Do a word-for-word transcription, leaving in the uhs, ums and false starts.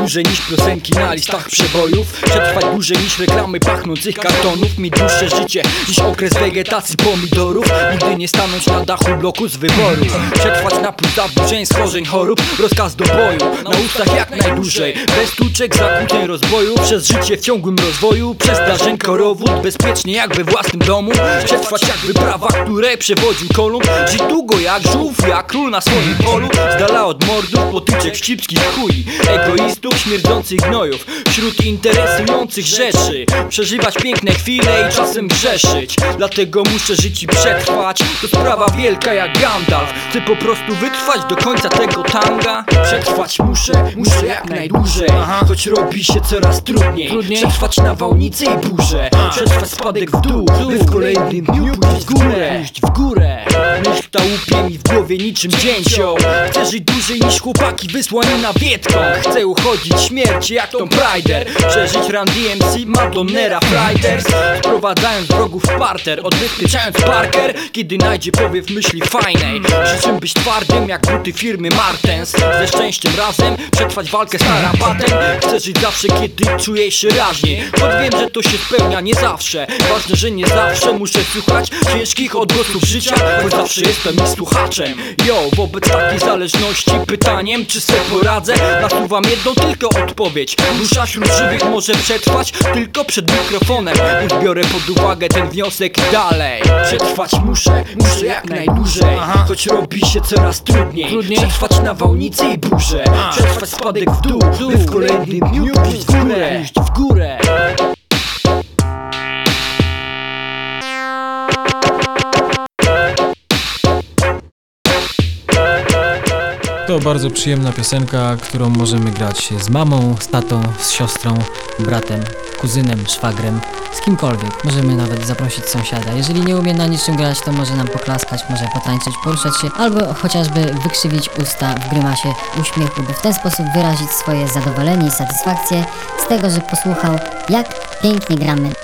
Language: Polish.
dłużej niż piosenki na listach przebojów, przetrwać dłużej niż reklamy pachnących kartonów, mieć dłuższe życie niż okres wegetacji pomidorów, nigdy nie stanąć na dachu bloku z wyboru, przetrwać napój zaburzeń, schorzeń, chorób, rozkaz do boju, na ustach jak najdłużej, bez tuczek, zakłóceń, rozboju, przez życie w ciągłym rozwoju, przez zdarzeń korowód, bezpiecznie jak we własnym domu, przetrwać jak wyprawa, której przewodził Kolumb, żyć długo jak żółw, jak król na swoim polu, z dala od mordów, potyczek, wścibskich chuj, egoistów, śmierdzących gnojów, wśród interesujących rzeczy, przeżywać piękne chwile i czasem grzeszyć, dlatego muszę żyć i przetrwać, to sprawa wielka jak Gandalf, chcę po prostu wytrwać do końca tego tanga, przetrwać muszę, muszę jak najdłużej, choć robi się coraz trudniej, przetrwać nawałnice i burze, przetrwać spadek w dół, by w kolejnym dniu pójść w górę, pójść w górę. Myśl ta łupie mi w głowie niczym dzięcioł, chcę żyć dłużej niż chłopaki wysłani na Wietkong, chcę uchodzić śmierci jak Tomb Raider, przeżyć Run D M C, Madonnera, Friders, sprowadzając wrogów w parter, odbezpieczając Parker, kiedy najdzie powiew myśli fajnej, przy czym być twardym jak buty firmy Martens, ze szczęściem razem przetrwać walkę z tarapatem, chcę żyć zawsze kiedy czuję się raźniej, choć wiem, że to się spełnia nie zawsze, ważne, że nie zawsze muszę słuchać ciężkich odgłosów życia, choć zawsze jestem ich słuchaczem. Yo, wobec takiej zależności pytaniem, czy se poradzę, nasuwam jedną tylko odpowiedź, dusza wśród żywych może przetrwać tylko przed mikrofonem, więc biorę pod uwagę ten wniosek dalej. Przetrwać muszę, muszę jak najdłużej, choć robi się coraz trudniej, przetrwać nawałnice i burze, przetrwać spadek w dół, by w kolejnym dniu pójść w górę, pójść w górę. To bardzo przyjemna piosenka, którą możemy grać z mamą, z tatą, z siostrą, bratem, kuzynem, szwagrem, z kimkolwiek. Możemy nawet zaprosić sąsiada. Jeżeli nie umie na niczym grać, to może nam poklaskać, może potańczyć, poruszać się, albo chociażby wykrzywić usta w grymasie uśmiechu, by w ten sposób wyrazić swoje zadowolenie i satysfakcję z tego, że posłuchał, jak pięknie gramy.